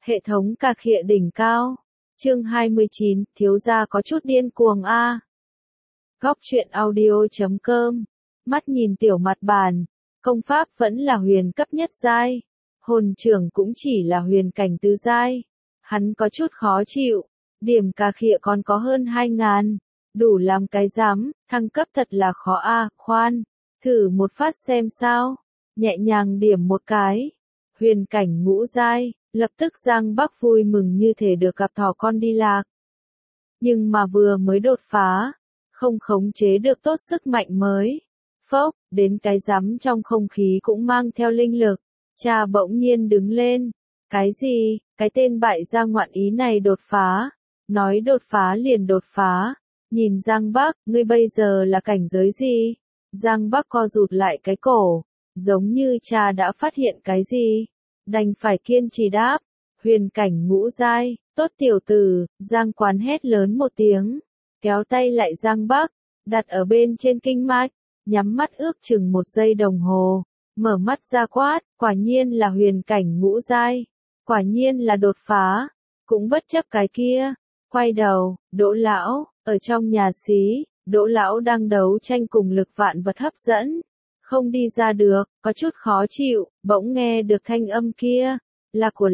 Hệ thống cà khịa đỉnh cao. Chương 29, thiếu gia có chút điên cuồng a. Góc truyện audio.com. Mắt nhìn tiểu mặt bàn, công pháp vẫn là huyền cấp nhất giai, hồn trưởng cũng chỉ là huyền cảnh tứ giai. Hắn có chút khó chịu, điểm cà khịa còn có hơn 2000, đủ làm cái rắm, thăng cấp thật là khó a. Khoan, thử một phát xem sao. Nhẹ nhàng điểm một cái, huyền cảnh ngũ giai. Lập tức Giang Bắc vui mừng như thể được gặp thỏ con đi lạc. Nhưng mà vừa mới đột phá, không khống chế được tốt sức mạnh mới. Phốc, đến cái rắm trong không khí cũng mang theo linh lực. Cha bỗng nhiên đứng lên. Cái gì, cái tên bại gia ngoạn ý này đột phá. Nói đột phá liền đột phá. Nhìn Giang Bắc, ngươi bây giờ là cảnh giới gì? Giang Bắc co rụt lại cái cổ. Giống như cha đã phát hiện cái gì. Đành phải kiên trì đáp, huyền cảnh ngũ giai, tốt tiểu tử. Giang Quán hét lớn một tiếng, kéo tay lại Giang Bắc, đặt ở bên trên kinh mạch, nhắm mắt ước chừng 1 giây đồng hồ, mở mắt ra quát, quả nhiên là huyền cảnh ngũ giai, quả nhiên là đột phá, cũng bất chấp cái kia. Quay đầu, Đỗ lão, ở trong nhà xí, Đỗ lão đang đấu tranh cùng lực vạn vật hấp dẫn. Không đi ra được, có chút khó chịu, bỗng nghe được thanh âm kia, là của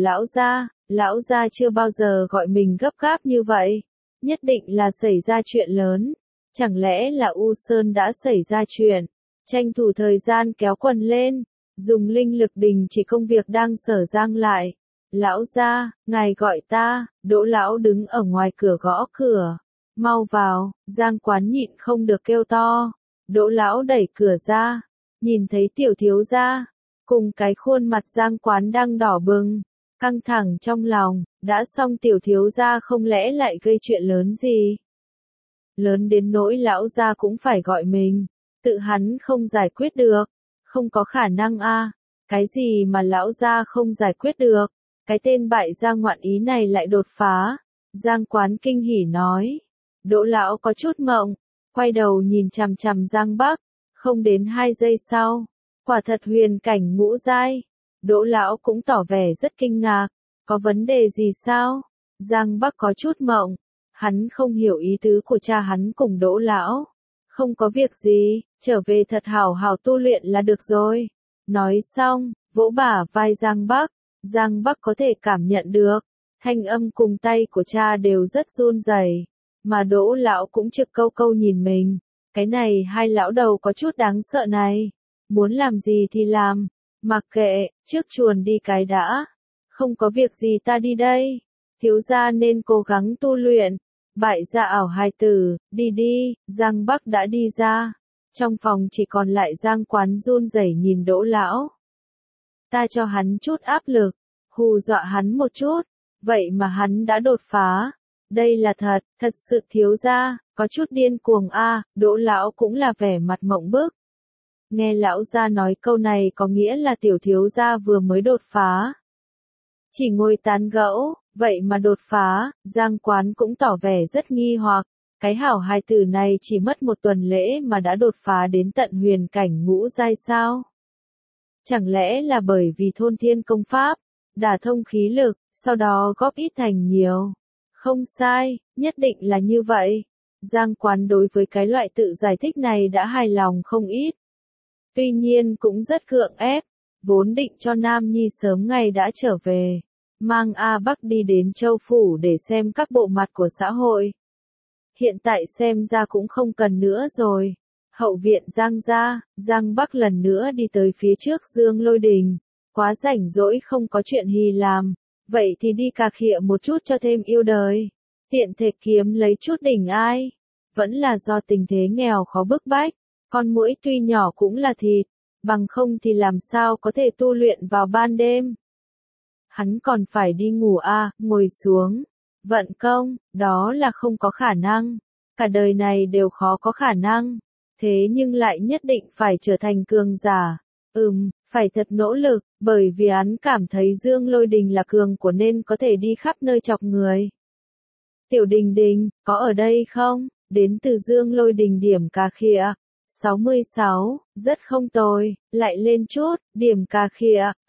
lão gia chưa bao giờ gọi mình gấp gáp như vậy, nhất định là xảy ra chuyện lớn, chẳng lẽ là U Sơn đã xảy ra chuyện, tranh thủ thời gian kéo quần lên, dùng linh lực đình chỉ công việc đang sở giang lại, lão gia, ngài gọi ta. Đỗ lão đứng ở ngoài cửa gõ cửa, mau vào. Giang Quán nhịn không được kêu to, Đỗ lão đẩy cửa ra. Nhìn thấy tiểu thiếu gia, cùng cái khuôn mặt Giang Quán đang đỏ bừng, căng thẳng trong lòng, đã xong tiểu thiếu gia không lẽ lại gây chuyện lớn gì? Lớn đến nỗi lão gia cũng phải gọi mình, tự hắn không giải quyết được, không có khả năng a. Cái gì mà lão gia không giải quyết được? Cái tên bại gia ngoạn ý này lại đột phá. Giang Quán kinh hỉ nói. Đỗ lão có chút mộng, quay đầu nhìn chằm chằm Giang Bắc. Không đến 2 giây sau, quả thật huyền cảnh ngũ giai. Đỗ lão cũng tỏ vẻ rất kinh ngạc, có vấn đề gì sao? Giang Bắc có chút mộng, hắn không hiểu ý tứ của cha hắn cùng Đỗ lão. Không có việc gì, trở về thật hảo hảo tu luyện là được rồi. Nói xong, vỗ bả vai Giang Bắc, Giang Bắc có thể cảm nhận được, thanh âm cùng tay của cha đều rất run rẩy, mà Đỗ lão cũng trực câu câu nhìn mình. Cái này hai lão đầu có chút đáng sợ này. Muốn làm gì thì làm. Mặc kệ, trước chuồn đi cái đã. Không có việc gì ta đi đây. Thiếu gia nên cố gắng tu luyện. Bại gia ảo hài tử, đi đi. Giang Bắc đã đi ra. Trong phòng chỉ còn lại Giang Quán run rẩy nhìn Đỗ lão. Ta cho hắn chút áp lực. Hù dọa hắn một chút. Vậy mà hắn đã đột phá. Đây là thật sự thiếu gia, có chút điên cuồng a. Đỗ lão cũng là vẻ mặt mộng bức. Nghe lão gia nói câu này có nghĩa là tiểu thiếu gia vừa mới đột phá. Chỉ ngồi tán gẫu, vậy mà đột phá. Giang Quán cũng tỏ vẻ rất nghi hoặc, cái hảo hài tử này chỉ mất 1 tuần lễ mà đã đột phá đến tận huyền cảnh ngũ giai sao? Chẳng lẽ là bởi vì thôn thiên công pháp, đả thông khí lực, sau đó góp ít thành nhiều? Không sai, nhất định là như vậy. Giang Quán đối với cái loại tự giải thích này đã hài lòng không ít. Tuy nhiên cũng rất gượng ép, vốn định cho Nam Nhi sớm ngày đã trở về, mang A Bắc đi đến Châu Phủ để xem các bộ mặt của xã hội. Hiện tại xem ra cũng không cần nữa rồi. Hậu viện Giang gia, Giang Bắc lần nữa đi tới phía trước Dương Lôi Đình. Quá rảnh rỗi không có chuyện hì làm. Vậy thì đi cà khịa một chút cho thêm yêu đời. Tiện thể kiếm lấy chút đỉnh ai. Vẫn là do tình thế nghèo khó bức bách. Con muỗi tuy nhỏ cũng là thịt. Bằng không thì làm sao có thể tu luyện vào ban đêm. Hắn còn phải đi ngủ a. Ngồi xuống. Vận công, đó là không có khả năng. Cả đời này đều khó có khả năng. Thế nhưng lại nhất định phải trở thành cường giả. Phải thật nỗ lực, bởi vì hắn cảm thấy Dương Lôi Đình là cường của nên có thể đi khắp nơi chọc người. Tiểu Đình Đình, có ở đây không? Đến từ Dương Lôi Đình điểm cà khịa. 66, rất không tồi, lại lên chút, điểm cà khịa,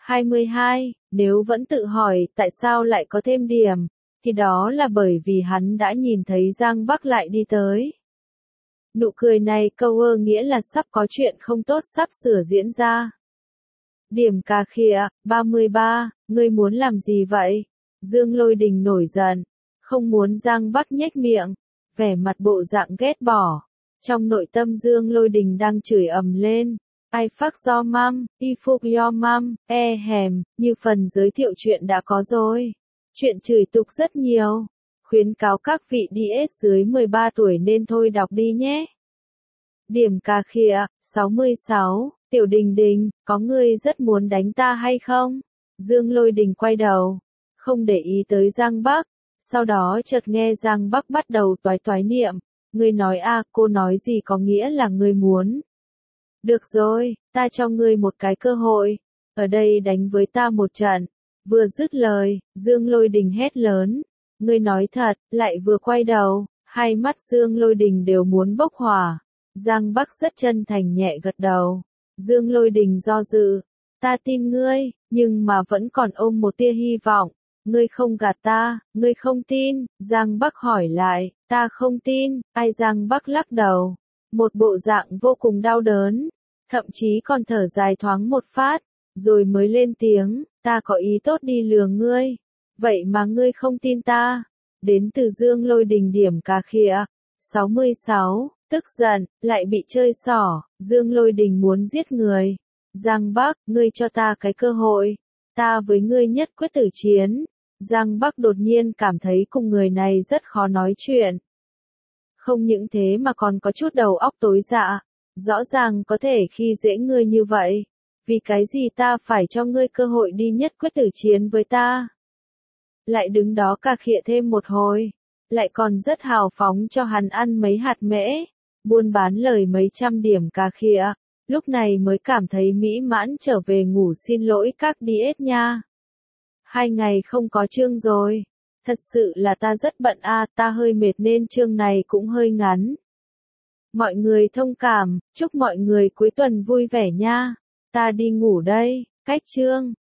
22, nếu vẫn tự hỏi tại sao lại có thêm điểm, thì đó là bởi vì hắn đã nhìn thấy Giang Bắc lại đi tới. Nụ cười này câu ơ nghĩa là sắp có chuyện không tốt sắp sửa diễn ra. Điểm cà khịa, 33, ngươi muốn làm gì vậy? Dương Lôi Đình nổi giận, không muốn Giang Bắc nhếch miệng, vẻ mặt bộ dạng ghét bỏ. Trong nội tâm Dương Lôi Đình đang chửi ầm lên. I fuck your mom, I fuck your mom, hèm, như phần giới thiệu chuyện đã có rồi. Chuyện chửi tục rất nhiều. Khuyến cáo các vị DS dưới 13 tuổi nên thôi đọc đi nhé. Điểm cà khịa, 66, Tiểu Đình Đình, có ngươi rất muốn đánh ta hay không? Dương Lôi Đình quay đầu, không để ý tới Giang Bắc, sau đó chợt nghe Giang Bắc bắt đầu toái toái niệm, ngươi nói a, cô nói gì có nghĩa là ngươi muốn. Được rồi, ta cho ngươi một cái cơ hội, ở đây đánh với ta một trận. Vừa dứt lời, Dương Lôi Đình hét lớn, ngươi nói thật, lại vừa quay đầu, hai mắt Dương Lôi Đình đều muốn bốc hỏa. Giang Bắc rất chân thành nhẹ gật đầu. Dương Lôi Đình do dự, ta tin ngươi, nhưng mà vẫn còn ôm một tia hy vọng. Ngươi không gạt ta, ngươi không tin, Giang Bắc hỏi lại, ta không tin, ai Giang Bắc lắc đầu. Một bộ dạng vô cùng đau đớn, thậm chí còn thở dài thoáng một phát, rồi mới lên tiếng, ta có ý tốt đi lừa ngươi. Vậy mà ngươi không tin ta. Đến từ Dương Lôi Đình điểm cà khịa, 66. Tức giận, lại bị chơi xỏ, Dương Lôi Đình muốn giết người. Giang Bắc, ngươi cho ta cái cơ hội. Ta với ngươi nhất quyết tử chiến. Giang Bắc đột nhiên cảm thấy cùng người này rất khó nói chuyện. Không những thế mà còn có chút đầu óc tối dạ. Rõ ràng có thể khi dễ ngươi như vậy. Vì cái gì ta phải cho ngươi cơ hội đi nhất quyết tử chiến với ta? Lại đứng đó cà khịa thêm một hồi. Lại còn rất hào phóng cho hắn ăn mấy hạt mễ. Buôn bán lời mấy trăm điểm cà khịa, lúc này mới cảm thấy mỹ mãn trở về ngủ xin lỗi các DS nha. 2 ngày không có chương rồi. Thật sự là ta rất bận ta hơi mệt nên chương này cũng hơi ngắn. Mọi người thông cảm, chúc mọi người cuối tuần vui vẻ nha. Ta đi ngủ đây, cách chương.